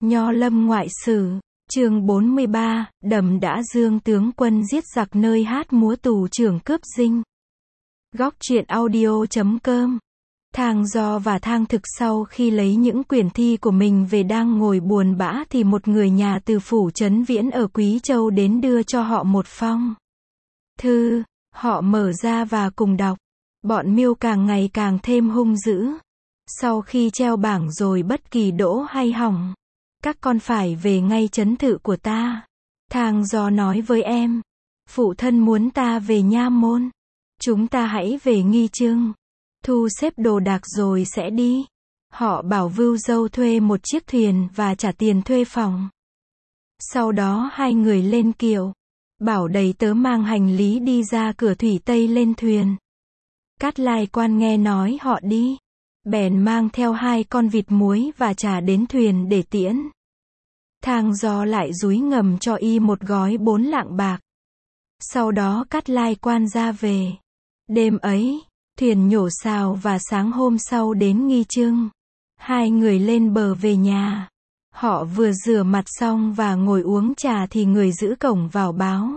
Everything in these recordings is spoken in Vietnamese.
Nho Lâm Ngoại Sử, chương 43, Đầm Đã Dương tướng quân giết giặc nơi hát múa tù trưởng cướp dinh. Góc truyện audio.com. Thang Do và Thang Thực sau khi lấy những quyển thi của mình về đang ngồi buồn bã thì một người nhà từ phủ Trấn Viễn ở Quý Châu đến đưa cho họ một phong thư. Họ mở ra và cùng đọc. Bọn Miêu càng ngày càng thêm hung dữ. Sau khi treo bảng rồi bất kỳ đỗ hay hỏng, các con phải về ngay trấn thự của ta. Thang Do nói với em, phụ thân muốn ta về Nha Môn. Chúng ta hãy về Nghi Trưng, thu xếp đồ đạc rồi sẽ đi. Họ bảo Vưu Dâu thuê một chiếc thuyền và trả tiền thuê phòng. Sau đó hai người lên kiệu, bảo đầy tớ mang hành lý đi ra cửa thủy Tây lên thuyền. Cát Lai Quan nghe nói họ đi, bèn mang theo 2 con vịt muối và trà đến thuyền để tiễn. Thang Do lại dúi ngầm cho y một gói 4 lạng bạc. Sau đó Cát Lai Quan ra về. Đêm ấy, thuyền nhổ sào và sáng hôm sau đến Nghi Trưng. Hai người lên bờ về nhà. Họ vừa rửa mặt xong và ngồi uống trà thì người giữ cổng vào báo.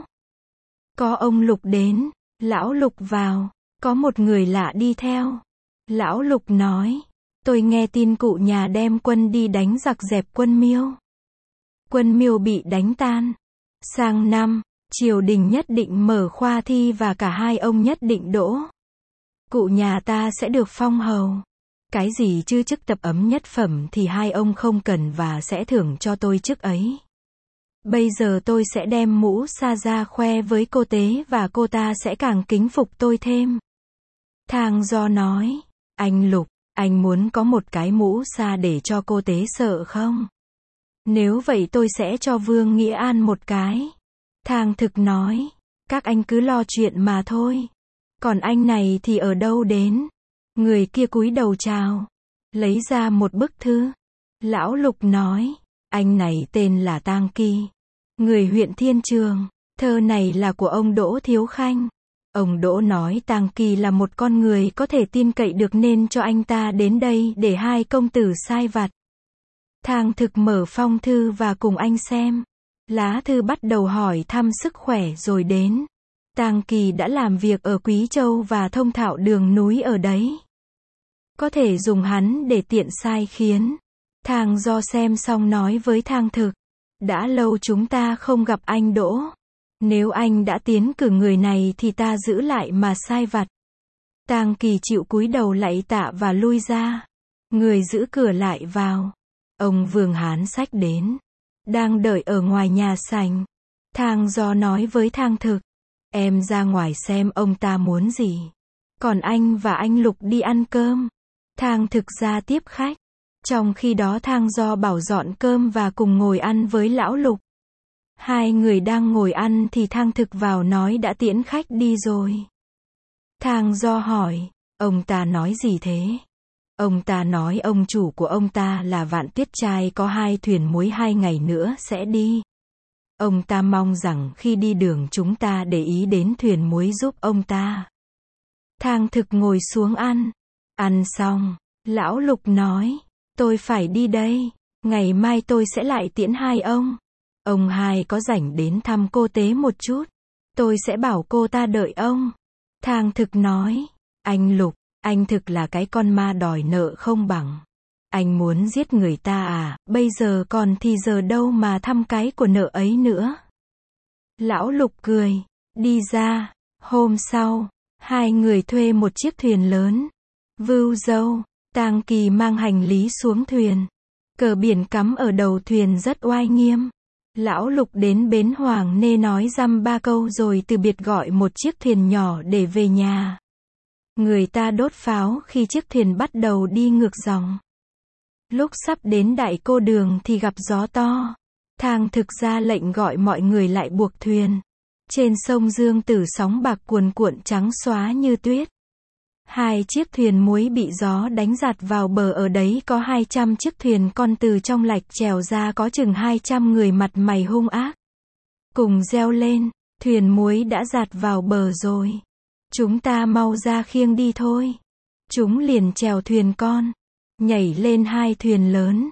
Có ông Lục đến. Lão Lục vào. Có một người lạ đi theo. Lão Lục nói, tôi nghe tin cụ nhà đem quân đi đánh giặc dẹp quân Miêu. Quân Miêu bị đánh tan. Sang năm, triều đình nhất định mở khoa thi và cả hai ông nhất định đỗ. Cụ nhà ta sẽ được phong hầu. Cái gì chứ chức tập ấm nhất phẩm thì hai ông không cần và sẽ thưởng cho tôi chức ấy. Bây giờ tôi sẽ đem mũ sa ra khoe với cô Tế và cô ta sẽ càng kính phục tôi thêm. Thang Do nói, anh Lục, anh muốn có một cái mũ sa để cho cô Tế sợ không? Nếu vậy tôi sẽ cho Vương Nghĩa An một cái. Thang Thực nói, các anh cứ lo chuyện mà thôi. Còn anh này thì ở đâu đến? Người kia cúi đầu chào, lấy ra một bức thư. Lão Lục nói, anh này tên là Tang Kỳ, người huyện Thiên Trường. Thơ này là của ông Đỗ Thiếu Khanh. Ông Đỗ nói Tang Kỳ là một con người có thể tin cậy được nên cho anh ta đến đây để hai công tử sai vặt. Thang Thực mở phong thư và cùng anh xem. Lá thư bắt đầu hỏi thăm sức khỏe rồi đến. Tang Kỳ đã làm việc ở Quý Châu và thông thạo đường núi ở đấy. Có thể dùng hắn để tiện sai khiến. Thang Do xem xong nói với Thang Thực, đã lâu chúng ta không gặp anh Đỗ. Nếu anh đã tiến cử người này thì ta giữ lại mà sai vặt. Tang Kỳ chịu cúi đầu lạy tạ và lui ra. Người giữ cửa lại vào. Ông Vương Hán Sách đến, đang đợi ở ngoài nhà sảnh. Thang Do nói với Thang Thực, em ra ngoài xem ông ta muốn gì. Còn anh và anh Lục đi ăn cơm. Thang Thực ra tiếp khách. Trong khi đó Thang Do bảo dọn cơm và cùng ngồi ăn với lão Lục. Hai người đang ngồi ăn thì Thang Thực vào nói đã tiễn khách đi rồi. Thang Do hỏi, ông ta nói gì thế? Ông ta nói ông chủ của ông ta là Vạn Tuyết Trai có 2 thuyền muối 2 ngày nữa sẽ đi. Ông ta mong rằng khi đi đường chúng ta để ý đến thuyền muối giúp ông ta. Thang Thực ngồi xuống ăn. Ăn xong, lão Lục nói, tôi phải đi đây. Ngày mai tôi sẽ lại tiễn hai ông. Ông hai có rảnh đến thăm cô Tế một chút. Tôi sẽ bảo cô ta đợi ông. Thang Thực nói, anh Lục, anh thực là cái con ma đòi nợ không bằng. Anh muốn giết người ta à, bây giờ còn thì giờ đâu mà thăm cái của nợ ấy nữa. Lão Lục cười, đi ra. Hôm sau, hai người thuê một chiếc thuyền lớn. Vưu Dâu, Tang Kỳ mang hành lý xuống thuyền. Cờ biển cắm ở đầu thuyền rất oai nghiêm. Lão Lục đến bến Hoàng Nê nói dăm ba câu rồi từ biệt gọi một chiếc thuyền nhỏ để về nhà. Người ta đốt pháo khi chiếc thuyền bắt đầu đi ngược dòng. Lúc sắp đến Đại Cô Đường thì gặp gió to. Thang Thực ra lệnh gọi mọi người lại buộc thuyền. Trên sông Dương Tử sóng bạc cuồn cuộn trắng xóa như tuyết. 2 chiếc thuyền muối bị gió đánh giạt vào bờ, ở đấy có 200 chiếc thuyền con từ trong lạch trèo ra có chừng 200 người mặt mày hung ác. Cùng reo lên, thuyền muối đã giạt vào bờ rồi. Chúng ta mau ra khiêng đi thôi. Chúng liền chèo thuyền con, nhảy lên 2 thuyền lớn.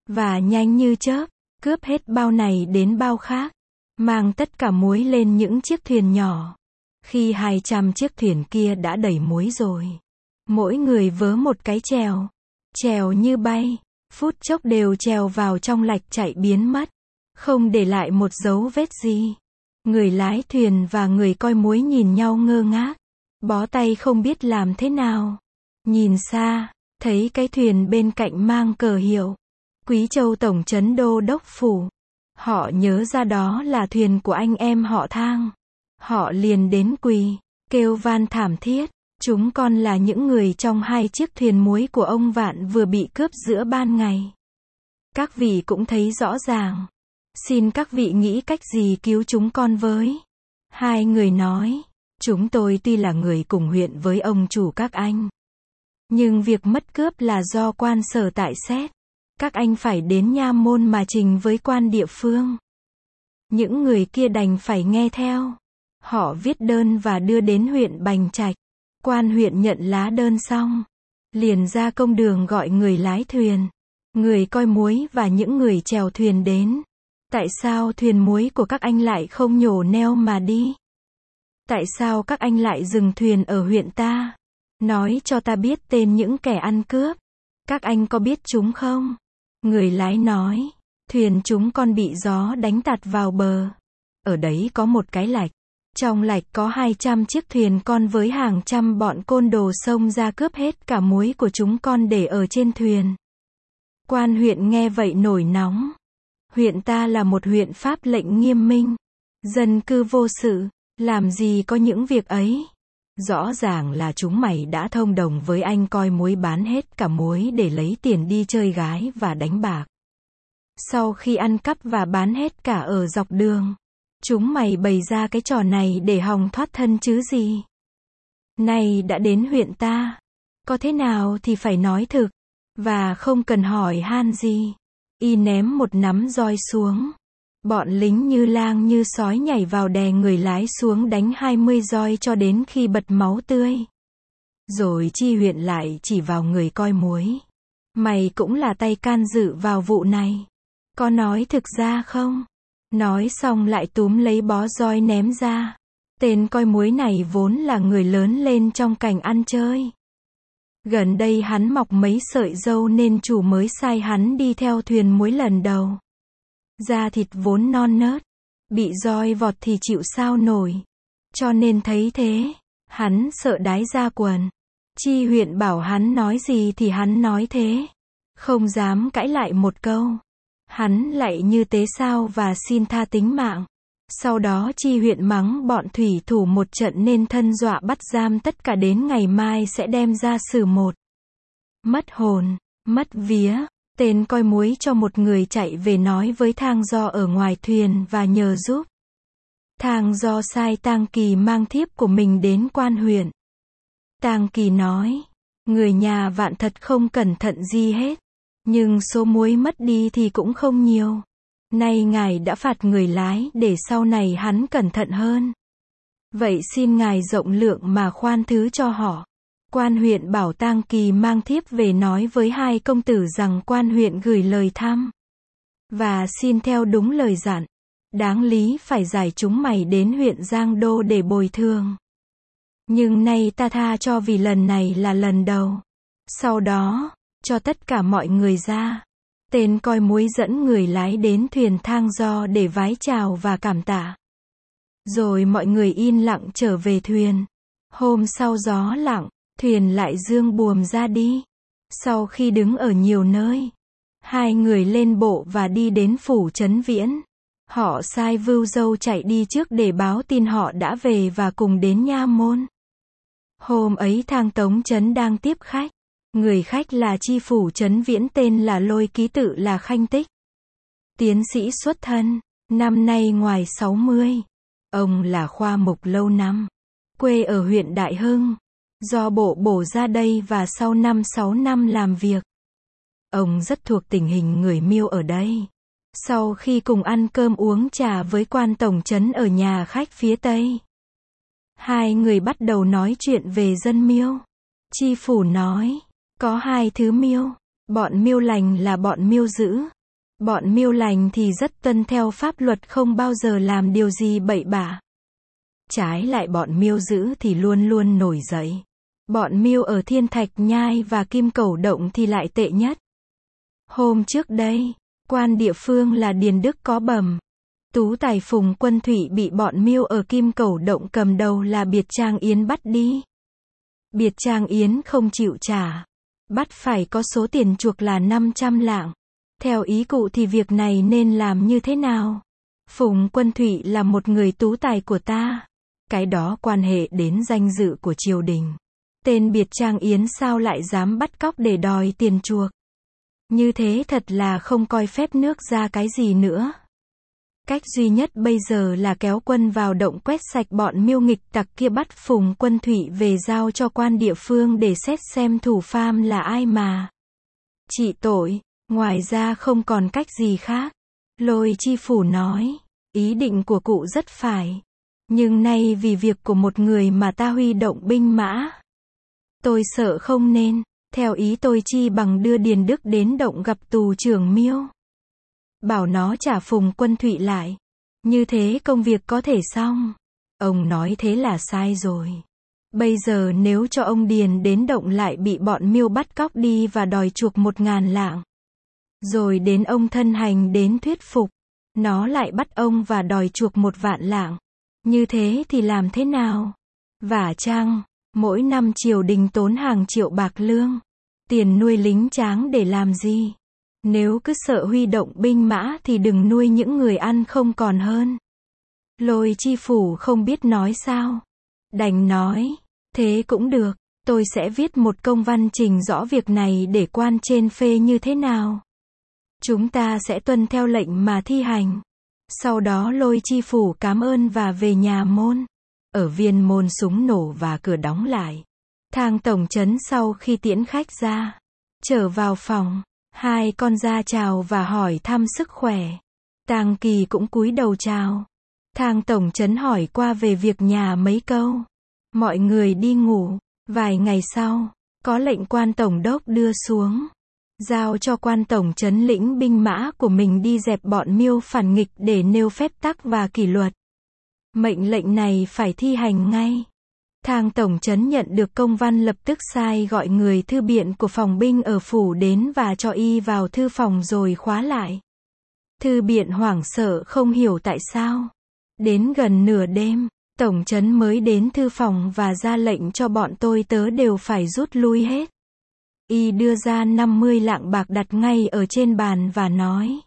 và nhanh như chớp, cướp hết bao này đến bao khác, mang tất cả muối lên những chiếc thuyền nhỏ. Khi 200 chiếc thuyền kia đã đầy muối rồi, mỗi người vớ một cái chèo, chèo như bay, phút chốc đều chèo vào trong lạch chạy biến mất, không để lại một dấu vết gì. Người lái thuyền và người coi muối nhìn nhau ngơ ngác, bó tay không biết làm thế nào. Nhìn xa, thấy cái thuyền bên cạnh mang cờ hiệu Quý Châu Tổng trấn Đô đốc phủ. Họ nhớ ra đó là thuyền của anh em họ Thang. Họ liền đến quỳ, kêu van thảm thiết. Chúng con là những người trong 2 chiếc thuyền muối của ông Vạn vừa bị cướp giữa ban ngày. Các vị cũng thấy rõ ràng. Xin các vị nghĩ cách gì cứu chúng con với. 2 người nói, chúng tôi tuy là người cùng huyện với ông chủ các anh, nhưng việc mất cướp là do quan sở tại xét. Các anh phải đến nha môn mà trình với quan địa phương. Những người kia đành phải nghe theo. Họ viết đơn và đưa đến huyện Bành Trạch. Quan huyện nhận lá đơn xong, liền ra công đường gọi người lái thuyền, người coi muối và những người chèo thuyền đến. Tại sao thuyền muối của các anh lại không nhổ neo mà đi? Tại sao các anh lại dừng thuyền ở huyện ta? Nói cho ta biết tên những kẻ ăn cướp. Các anh có biết chúng không? Người lái nói, thuyền chúng con bị gió đánh tạt vào bờ. Ở đấy có một cái lạch. Trong lạch có 200 chiếc thuyền con với hàng trăm bọn côn đồ xông ra cướp hết cả muối của chúng con để ở trên thuyền. Quan huyện nghe vậy nổi nóng. Huyện ta là một huyện pháp lệnh nghiêm minh. Dân cư vô sự, làm gì có những việc ấy. Rõ ràng là chúng mày đã thông đồng với anh coi muối bán hết cả muối để lấy tiền đi chơi gái và đánh bạc. Sau khi ăn cắp và bán hết cả ở dọc đường, chúng mày bày ra cái trò này để hòng thoát thân chứ gì. Nay đã đến huyện ta, có thế nào thì phải nói thực, và không cần hỏi han gì. Y ném một nắm roi xuống. Bọn lính như lang như sói nhảy vào đè người lái xuống đánh 20 roi cho đến khi bật máu tươi. Rồi Chi huyện lại chỉ vào người coi muối. Mày cũng là tay can dự vào vụ này. Có nói thực ra không? Nói xong lại túm lấy bó roi ném ra. Tên coi muối này vốn là người lớn lên trong cảnh ăn chơi. Gần đây hắn mọc mấy sợi râu nên chủ mới sai hắn đi theo thuyền muối lần đầu. Da thịt vốn non nớt, bị roi vọt thì chịu sao nổi. Cho nên thấy thế, hắn sợ đái ra quần. Chi huyện bảo hắn nói gì thì hắn nói thế. Không dám cãi lại một câu. Hắn lại như tế sao và xin tha tính mạng. Sau đó Chi huyện mắng bọn thủy thủ một trận nên thân dọa bắt giam tất cả đến ngày mai sẽ đem ra xử một. Mất hồn, mất vía. Tên coi muối cho một người chạy về nói với Thang Do ở ngoài thuyền và nhờ giúp. Thang Do sai Tang Kỳ mang thiếp của mình đến quan huyện. Tang Kỳ nói, người nhà Vạn thật không cẩn thận gì hết, nhưng số muối mất đi thì cũng không nhiều. Nay ngài đã phạt người lái để sau này hắn cẩn thận hơn. Vậy xin ngài rộng lượng mà khoan thứ cho họ. Quan huyện bảo Tang Kỳ mang thiếp về nói với 2 công tử rằng quan huyện gửi lời thăm và xin theo đúng lời dặn. Đáng lý phải giải chúng mày đến huyện Giang Đô để bồi thường. Nhưng nay ta tha cho vì lần này là lần đầu. Sau đó, cho tất cả mọi người ra. Tên coi muối dẫn người lái đến thuyền Thang Do để vái chào và cảm tạ. Rồi mọi người yên lặng trở về thuyền. Hôm sau gió lặng, thuyền lại dương buồm ra đi. Sau khi đứng ở nhiều nơi, 2 người lên bộ và đi đến phủ Trấn Viễn. Họ sai Vưu Dâu chạy đi trước để báo tin họ đã về và cùng đến nha môn. Hôm ấy Thang Tống Trấn đang tiếp khách. Người khách là chi phủ Trấn Viễn tên là Lôi Ký tự là Khanh Tích. Tiến sĩ xuất thân, năm nay ngoài 60. Ông là khoa mục lâu năm. Quê ở huyện Đại Hưng. Do bộ bổ ra đây và sau 5-6 năm làm việc. Ông rất thuộc tình hình người Miêu ở đây. Sau khi cùng ăn cơm uống trà với quan tổng trấn ở nhà khách phía Tây, 2 người bắt đầu nói chuyện về dân Miêu. Chi phủ nói, có 2 thứ Miêu. Bọn Miêu lành là bọn Miêu dữ, Bọn Miêu lành thì rất tuân theo pháp luật, không bao giờ làm điều gì bậy bạ. Trái lại bọn Miêu dữ thì luôn luôn nổi dậy. Bọn Miêu ở Thiên Thạch Nhai và Kim Cẩu Động thì lại tệ nhất. Hôm trước đây, quan địa phương là Điền Đức có bẩm, tú tài Phùng Quân Thụy bị bọn Miêu ở Kim Cẩu Động cầm đầu là Biệt Trang Yến bắt đi. Biệt Trang Yến không chịu trả, bắt phải có số tiền chuộc là 500 lạng. Theo ý cụ thì việc này nên làm như thế nào? Phùng Quân Thụy là một người tú tài của ta. Cái đó quan hệ đến danh dự của triều đình. Tên Biệt Trang Yến sao lại dám bắt cóc để đòi tiền chuộc? Như thế thật là không coi phép nước ra cái gì nữa. Cách duy nhất bây giờ là kéo quân vào động quét sạch bọn Miêu nghịch tặc kia, bắt Phùng Quân Thụy về giao cho quan địa phương để xét xem thủ phạm là ai mà trị tội. Ngoài ra không còn cách gì khác. Lôi Chi Phủ nói, ý định của cụ rất phải. Nhưng nay vì việc của một người mà ta huy động binh mã. Tôi sợ không nên. Theo ý tôi chi bằng đưa Điền Đức đến động gặp tù trưởng Miêu. Bảo nó trả Phùng Quân Thụy lại. Như thế công việc có thể xong. Ông nói thế là sai rồi. Bây giờ nếu cho ông Điền đến động lại bị bọn Miêu bắt cóc đi và đòi chuộc 1.000 lạng. Rồi đến ông thân hành đến thuyết phục. Nó lại bắt ông và đòi chuộc 1 vạn lạng. Như thế thì làm thế nào? Vả chăng, mỗi năm triều đình tốn hàng triệu bạc lương. Tiền nuôi lính tráng để làm gì? Nếu cứ sợ huy động binh mã thì đừng nuôi những người ăn không còn hơn. Lôi Chi Phủ không biết nói sao. Đành nói, thế cũng được, tôi sẽ viết một công văn trình rõ việc này để quan trên phê như thế nào. Chúng ta sẽ tuân theo lệnh mà thi hành. Sau đó Lôi Chi Phủ cảm ơn và về nhà môn. Ở viên môn súng nổ và cửa đóng lại. Thang tổng trấn sau khi tiễn khách ra, trở vào phòng, 2 con ra chào và hỏi thăm sức khỏe. Tang Kỳ cũng cúi đầu chào. Thang tổng trấn hỏi qua về việc nhà mấy câu. Mọi người đi ngủ. Vài ngày sau, có lệnh quan tổng đốc đưa xuống. Giao cho quan tổng trấn lĩnh binh mã của mình đi dẹp bọn Miêu phản nghịch để nêu phép tắc và kỷ luật. Mệnh lệnh này phải thi hành ngay. Thang tổng trấn nhận được công văn lập tức sai gọi người thư biện của phòng binh ở phủ đến và cho y vào thư phòng rồi khóa lại. Thư biện hoảng sợ không hiểu tại sao. Đến gần nửa đêm, tổng trấn mới đến thư phòng và ra lệnh cho bọn tôi tớ đều phải rút lui hết. Y đưa ra 50 lạng bạc đặt ngay ở trên bàn và nói.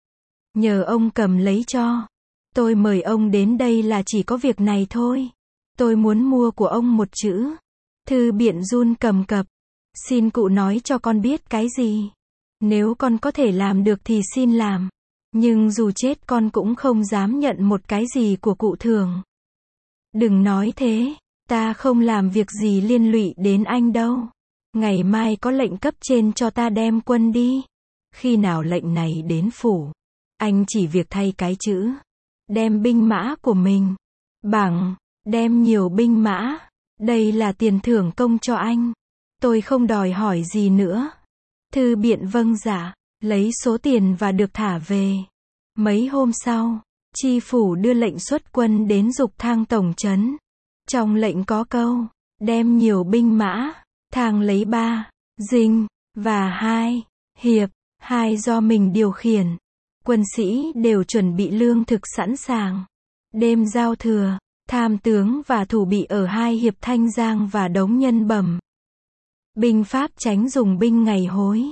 Nhờ ông cầm lấy cho. Tôi mời ông đến đây là chỉ có việc này thôi. Tôi muốn mua của ông một chữ. Thư biện run cầm cập. Xin cụ nói cho con biết cái gì. Nếu con có thể làm được thì xin làm. Nhưng dù chết con cũng không dám nhận một cái gì của cụ Thường. Đừng nói thế. Ta không làm việc gì liên lụy đến anh đâu. Ngày mai có lệnh cấp trên cho ta đem quân đi. Khi nào lệnh này đến phủ, anh chỉ việc thay cái chữ. Đem binh mã của mình. Bằng, đem nhiều binh mã. Đây là tiền thưởng công cho anh. Tôi không đòi hỏi gì nữa. Thư biện vâng dạ, lấy số tiền và được thả về. Mấy hôm sau, tri phủ đưa lệnh xuất quân đến giục Thang tổng trấn. Trong lệnh có câu, đem nhiều binh mã. Thang lấy 3 dinh và 2 hiệp, 2 do mình điều khiển. Quân sĩ đều chuẩn bị lương thực sẵn sàng. Đêm giao thừa, tham tướng và thủ bị ở 2 hiệp Thanh Giang và Đống Nhân bẩm. Binh pháp tránh dùng binh ngày hối.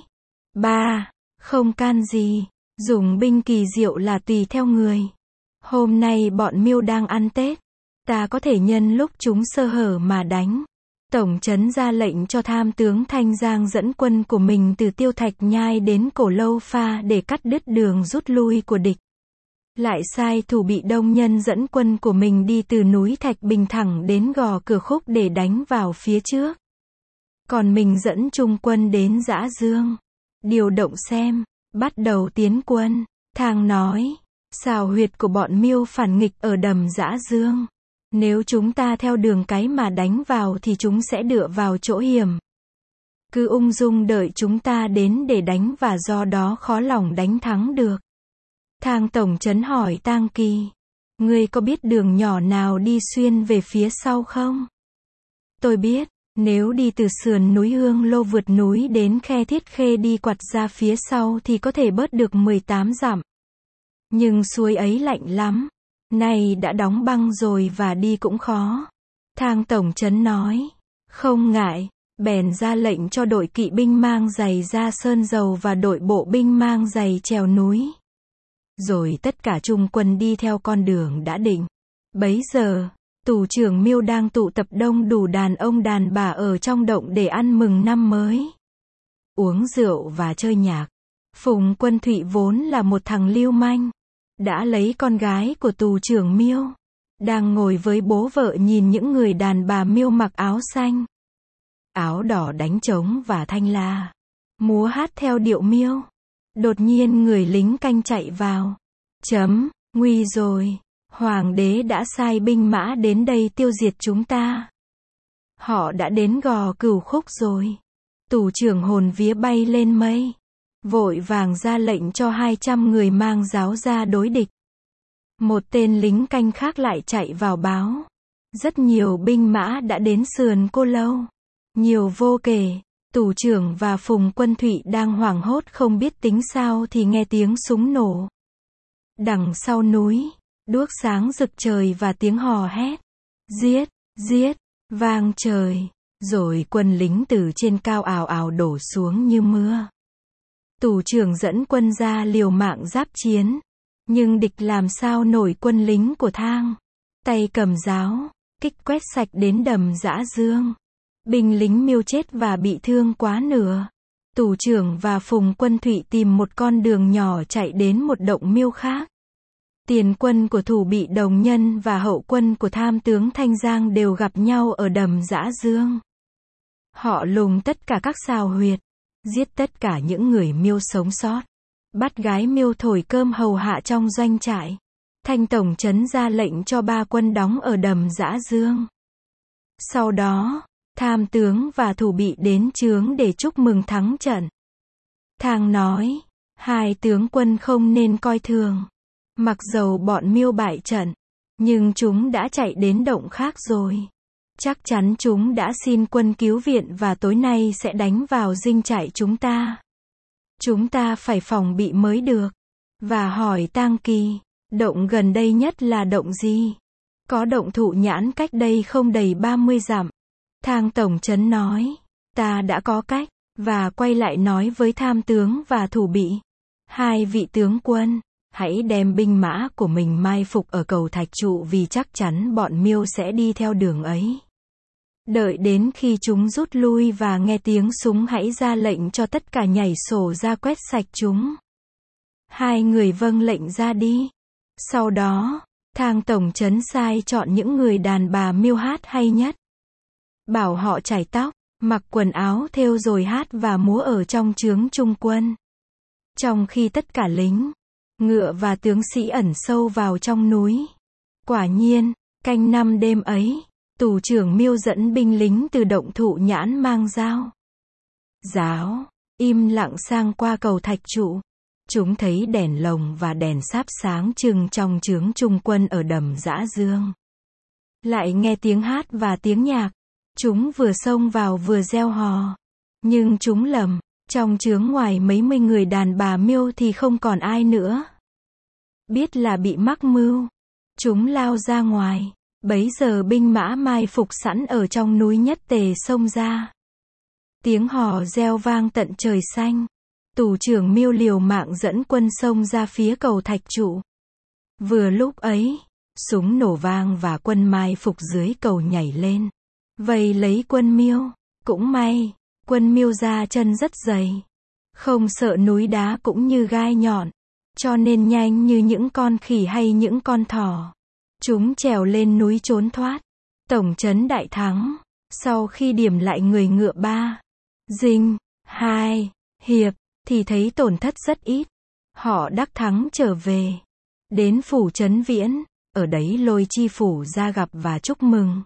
3. Không can gì. Dùng binh kỳ diệu là tùy theo người. Hôm nay bọn Miêu đang ăn Tết. Ta có thể nhân lúc chúng sơ hở mà đánh. Tổng trấn ra lệnh cho tham tướng Thanh Giang dẫn quân của mình từ Tiêu Thạch Nhai đến Cổ Lâu Pha để cắt đứt đường rút lui của địch. Lại sai thủ bị Đông Nhân dẫn quân của mình đi từ núi Thạch Bình thẳng đến Gò Cửa Khúc để đánh vào phía trước. Còn mình dẫn trung quân đến Dã Dương. Điều động xem, bắt đầu tiến quân. Thang nói, xào huyệt của bọn Miêu phản nghịch ở đầm Dã Dương. Nếu chúng ta theo đường cái mà đánh vào thì chúng sẽ dựa vào chỗ hiểm. cứ ung dung đợi chúng ta đến để đánh và do đó khó lòng đánh thắng được. Thang tổng trấn hỏi Tang Kỳ, ngươi có biết đường nhỏ nào đi xuyên về phía sau không? Tôi biết, nếu đi từ sườn núi Hương Lô vượt núi đến khe Thiết Khê đi quặt ra phía sau thì có thể bớt được 18 dặm. Nhưng suối ấy lạnh lắm, nay đã đóng băng rồi và đi cũng khó. Thang tổng trấn nói, không ngại, bèn ra lệnh cho đội kỵ binh mang giày ra sơn dầu và đội bộ binh mang giày trèo núi. Rồi tất cả trung quân đi theo con đường đã định. Bấy giờ, tù trưởng Miêu đang tụ tập đông đủ đàn ông đàn bà ở trong động để ăn mừng năm mới, uống rượu và chơi nhạc. Phùng Quân Thụy vốn là một thằng lưu manh, đã lấy con gái của tù trưởng Miêu, đang ngồi với bố vợ nhìn những người đàn bà Miêu mặc áo xanh, áo đỏ đánh trống và thanh la, múa hát theo điệu Miêu. Đột nhiên người lính canh chạy vào. Nguy rồi, hoàng đế đã sai binh mã đến đây tiêu diệt chúng ta. Họ đã đến Gò Cửu Khúc rồi. Tù trưởng hồn vía bay lên mây, vội vàng ra lệnh cho 200 người mang giáo ra đối địch. Một tên lính canh khác lại chạy vào báo, rất nhiều binh mã đã đến sườn Cô Lâu, nhiều vô kể. Tù trưởng và Phùng Quân Thụy đang hoảng hốt không biết tính sao thì nghe tiếng súng nổ. Đằng sau núi, đuốc sáng rực trời và tiếng hò hét, giết, giết, vang trời. Rồi quân lính từ trên cao ào ào đổ xuống như mưa. Tù trưởng dẫn quân ra liều mạng giáp chiến, nhưng địch làm sao nổi quân lính của Thang. Tay cầm giáo, kích quét sạch đến đầm Dã Dương. Binh lính Miêu chết và bị thương quá nửa. Tù trưởng và Phùng Quân Thụy tìm một con đường nhỏ chạy đến một động Miêu khác. Tiền quân của Thủ Bị Đồng Nhân và hậu quân của tham tướng Thanh Giang đều gặp nhau ở đầm Dã Dương. Họ lùng tất cả các sào huyệt, giết tất cả những người Miêu sống sót, bắt gái Miêu thổi cơm hầu hạ trong doanh trại. Thanh tổng trấn ra lệnh cho 3 quân đóng ở đầm Dã Dương. Sau đó, tham tướng và Thủ Bị đến chướng để chúc mừng thắng trận. Thang nói, 2 tướng quân không nên coi thường. Mặc dầu bọn Miêu bại trận, nhưng chúng đã chạy đến động khác rồi. Chắc chắn chúng đã xin quân cứu viện và tối nay sẽ đánh vào dinh trại chúng ta. Chúng ta phải phòng bị mới được. Và hỏi Tang Kỳ, động gần đây nhất là động gì? Có động Thụ Nhãn cách đây không đầy 30 dặm. Thang tổng trấn nói, ta đã có cách, và quay lại nói với tham tướng và Thủ Bị. 2 vị tướng quân, hãy đem binh mã của mình mai phục ở cầu Thạch Trụ vì chắc chắn bọn Miêu sẽ đi theo đường ấy. Đợi đến khi chúng rút lui và nghe tiếng súng hãy ra lệnh cho tất cả nhảy sổ ra quét sạch chúng. 2 người vâng lệnh ra đi. Sau đó, Thang tổng trấn sai chọn những người đàn bà Miêu hát hay nhất. Bảo họ chải tóc, mặc quần áo thêu rồi hát và múa ở trong chướng trung quân. Trong khi tất cả lính, ngựa và tướng sĩ ẩn sâu vào trong núi. Quả nhiên, canh 5 đêm ấy, tù trưởng Miêu dẫn binh lính từ động Thụ Nhãn mang giáo, im lặng sang qua cầu Thạch Trụ. Chúng thấy đèn lồng và đèn sáp sáng trưng trong chướng trung quân ở đầm Dã Dương. Lại nghe tiếng hát và tiếng nhạc. Chúng vừa xông vào vừa reo hò. Nhưng chúng lầm, trong chướng ngoài mấy mươi người đàn bà Miêu thì không còn ai nữa. Biết là bị mắc mưu, chúng lao ra ngoài. Bấy giờ binh mã mai phục sẵn ở trong núi nhất tề xông ra. Tiếng hò reo vang tận trời xanh. Tù trưởng Miêu liều mạng dẫn quân xông ra phía cầu Thạch Trụ. Vừa lúc ấy, súng nổ vang và quân mai phục dưới cầu nhảy lên, vây lấy quân Miêu. Cũng may, quân Miêu ra chân rất dày, không sợ núi đá cũng như gai nhọn, cho nên nhanh như những con khỉ hay những con thỏ. Chúng trèo lên núi trốn thoát. Tổng trấn đại thắng. Sau khi điểm lại người ngựa 3 dinh, 2 hiệp, thì thấy tổn thất rất ít. Họ đắc thắng trở về. Đến phủ Trấn Viễn, ở đấy Lôi Chi Phủ ra gặp và chúc mừng.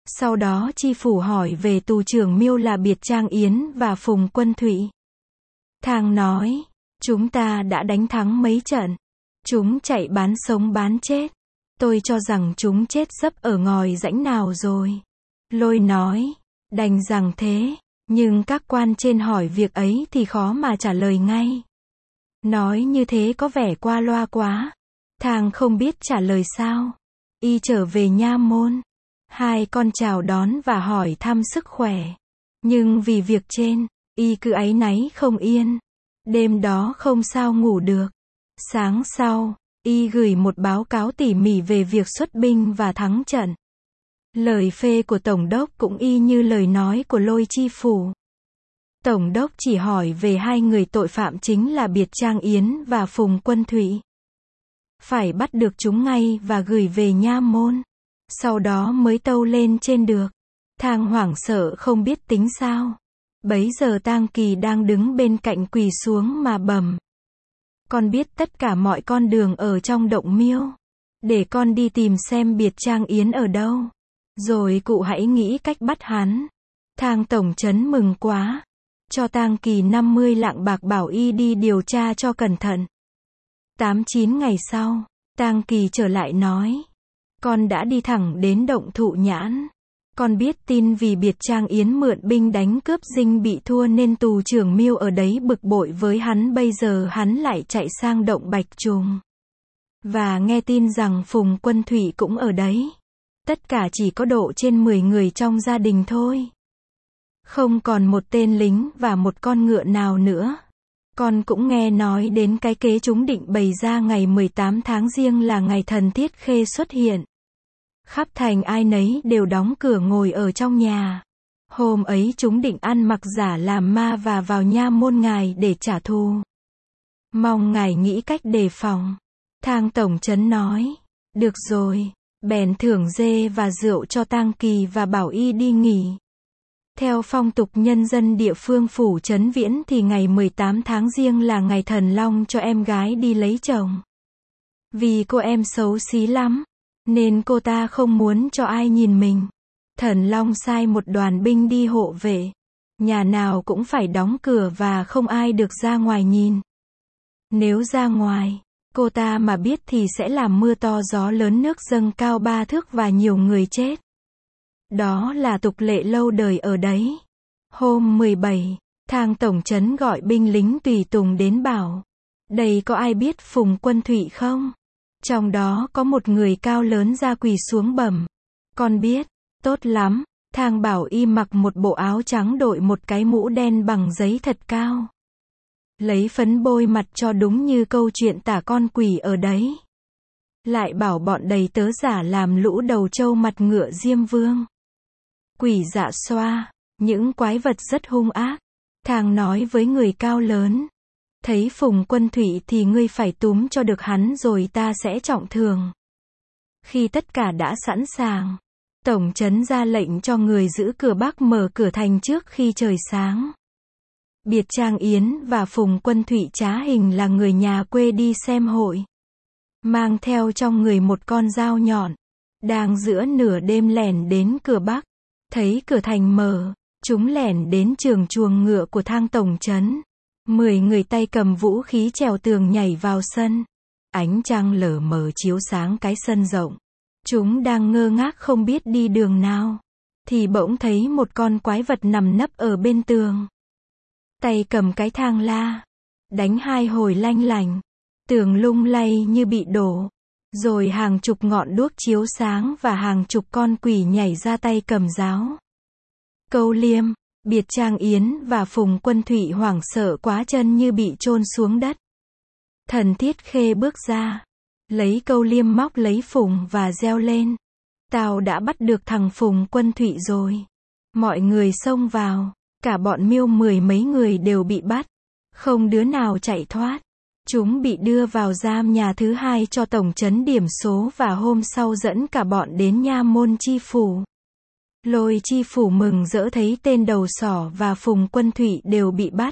Sau đó chi phủ hỏi về tù trưởng Miêu là Biệt Trang Yến và Phùng Quân Thụy. Thang nói, chúng ta đã đánh thắng mấy trận. Chúng chạy bán sống bán chết. Tôi cho rằng chúng chết dấp ở ngòi rãnh nào rồi. Lôi nói, đành rằng thế, nhưng các quan trên hỏi việc ấy thì khó mà trả lời ngay. Nói như thế có vẻ qua loa quá. Thang không biết trả lời sao. Y trở về nha môn. Hai con chào đón và hỏi thăm sức khỏe. Nhưng vì việc trên, y cứ áy náy không yên. Đêm đó không sao ngủ được. Sáng sau, y gửi một báo cáo tỉ mỉ về việc xuất binh và thắng trận. Lời phê của Tổng đốc cũng y như lời nói của Lôi chi phủ. Tổng đốc chỉ hỏi về hai người tội phạm chính là Biệt Trang Yến và Phùng Quân Thụy. Phải bắt được chúng ngay và gửi về nha môn. Sau đó mới tâu lên trên được. Thang hoảng sợ không biết tính sao. Bấy giờ Tang Kỳ đang đứng bên cạnh quỳ xuống mà bẩm. Con biết tất cả mọi con đường ở trong động Miêu. Để con đi tìm xem Biệt Trang Yến ở đâu. Rồi cụ hãy nghĩ cách bắt hắn. Thang tổng trấn mừng quá. Cho Tang Kỳ 50 lạng bạc bảo y đi điều tra cho cẩn thận. 8-9 ngày sau, Tang Kỳ trở lại nói. Con đã đi thẳng đến động Thụ Nhãn. Con biết tin vì Biệt Trang Yến mượn binh đánh cướp dinh bị thua nên tù trưởng Miêu ở đấy bực bội với hắn, bây giờ hắn lại chạy sang động Bạch Trùng. Và nghe tin rằng Phùng Quân Thụy cũng ở đấy. Tất cả chỉ có độ trên 10 người trong gia đình thôi. Không còn một tên lính và một con ngựa nào nữa. Con cũng nghe nói đến cái kế chúng định bày ra ngày 18 tháng Giêng là ngày thần Thiết Khê xuất hiện. Khắp thành ai nấy đều đóng cửa ngồi ở trong nhà. Hôm ấy chúng định ăn mặc giả làm ma và vào nha môn ngài để trả thù. Mong ngài nghĩ cách đề phòng. Thang tổng trấn nói. Được rồi. Bèn thưởng dê và rượu cho Tang Kỳ và bảo y đi nghỉ. Theo phong tục nhân dân địa phương phủ Trấn Viễn thì ngày 18 tháng Giêng là ngày thần long cho em gái đi lấy chồng. Vì cô em xấu xí lắm, nên cô ta không muốn cho ai nhìn mình. Thần long sai một đoàn binh đi hộ vệ. Nhà nào cũng phải đóng cửa và không ai được ra ngoài nhìn. Nếu ra ngoài, cô ta mà biết thì sẽ làm mưa to gió lớn, nước dâng cao 3 thước và nhiều người chết. Đó là tục lệ lâu đời ở đấy. Hôm 17, Thang tổng trấn gọi binh lính tùy tùng đến bảo. Đây có ai biết Phùng Quân Thụy không? Trong đó có một người cao lớn ra quỳ xuống bẩm. Con biết. Tốt lắm. Thang bảo y mặc một bộ áo trắng đội một cái mũ đen bằng giấy thật cao. Lấy phấn bôi mặt cho đúng như câu chuyện tả con quỷ ở đấy. Lại bảo bọn đầy tớ giả làm lũ đầu trâu mặt ngựa Diêm Vương. Quỷ Dạ Xoa, những quái vật rất hung ác. Thang nói với người cao lớn. Thấy Phùng Quân Thụy thì ngươi phải túm cho được hắn rồi ta sẽ trọng thưởng. Khi tất cả đã sẵn sàng, tổng trấn ra lệnh cho người giữ cửa Bắc mở cửa thành trước khi trời sáng. Biệt Trang Yến và Phùng Quân Thụy trá hình là người nhà quê đi xem hội. Mang theo trong người một con dao nhọn. Đang giữa nửa đêm lẻn đến cửa Bắc. Thấy cửa thành mở, chúng lẻn đến trường chuồng ngựa của Thang tổng trấn. 10 người tay cầm vũ khí trèo tường nhảy vào sân. Ánh trăng lờ mờ chiếu sáng cái sân rộng. Chúng đang ngơ ngác không biết đi đường nào. Thì bỗng thấy một con quái vật nằm nấp ở bên tường. Tay cầm cái thang la. Đánh 2 hồi lanh lành. Tường lung lay như bị đổ. Rồi hàng chục ngọn đuốc chiếu sáng và hàng chục con quỷ nhảy ra tay cầm giáo. Câu Liêm, Biệt Trang Yến và Phùng Quân Thụy hoảng sợ quá chân như bị chôn xuống đất. Thần Thiết Khê bước ra. Lấy câu liêm móc lấy Phùng và reo lên. Tao đã bắt được thằng Phùng Quân Thụy rồi. Mọi người xông vào. Cả bọn Miêu 10 mấy người đều bị bắt. Không đứa nào chạy thoát. Chúng bị đưa vào giam nhà thứ 2 cho tổng trấn điểm số và hôm sau dẫn cả bọn đến nha môn chi phủ. Lôi chi phủ mừng rỡ thấy tên đầu sỏ và Phùng Quân Thụy đều bị bắt.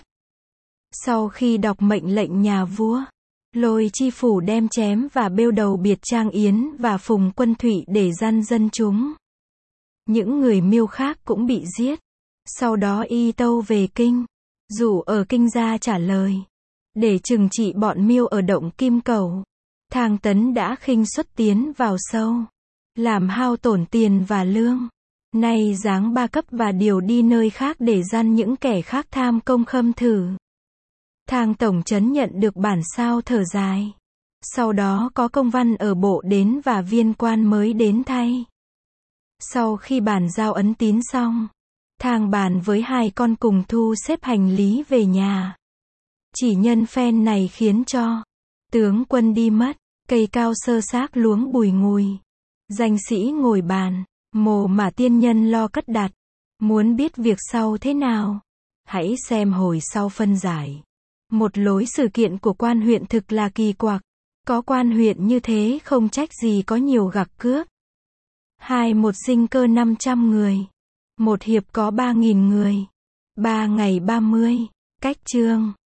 Sau khi đọc mệnh lệnh nhà vua, Lôi chi phủ đem chém và bêu đầu Biệt Trang Yến và Phùng Quân Thụy để gian dân chúng. Những người Miêu khác cũng bị giết. Sau đó y tâu về kinh. Dụ ở kinh ra trả lời. Để trừng trị bọn Miêu ở động Kim Cẩu, Thang Tấn đã khinh suất tiến vào sâu, làm hao tổn tiền và lương. Nay giáng 3 cấp và điều đi nơi khác để gian những kẻ khác tham công khâm thử. Thang tổng trấn nhận được bản sao thở dài. Sau đó có công văn ở bộ đến và viên quan mới đến thay. Sau khi bàn giao ấn tín xong, Thang bàn với hai con cùng thu xếp hành lý về nhà. Chỉ nhân phen này khiến cho tướng quân đi mất, cây cao sơ xác luống bùi ngùi. Danh sĩ ngồi bàn, mồ mà tiên nhân lo cất đặt. Muốn biết việc sau thế nào? Hãy xem hồi sau phân giải. Một lối sự kiện của quan huyện thực là kỳ quặc. Có quan huyện như thế không trách gì có nhiều gặc cướp. Một dinh cơ 500 người. Một hiệp có 3.000 người. 3 ngày 30. Cách chương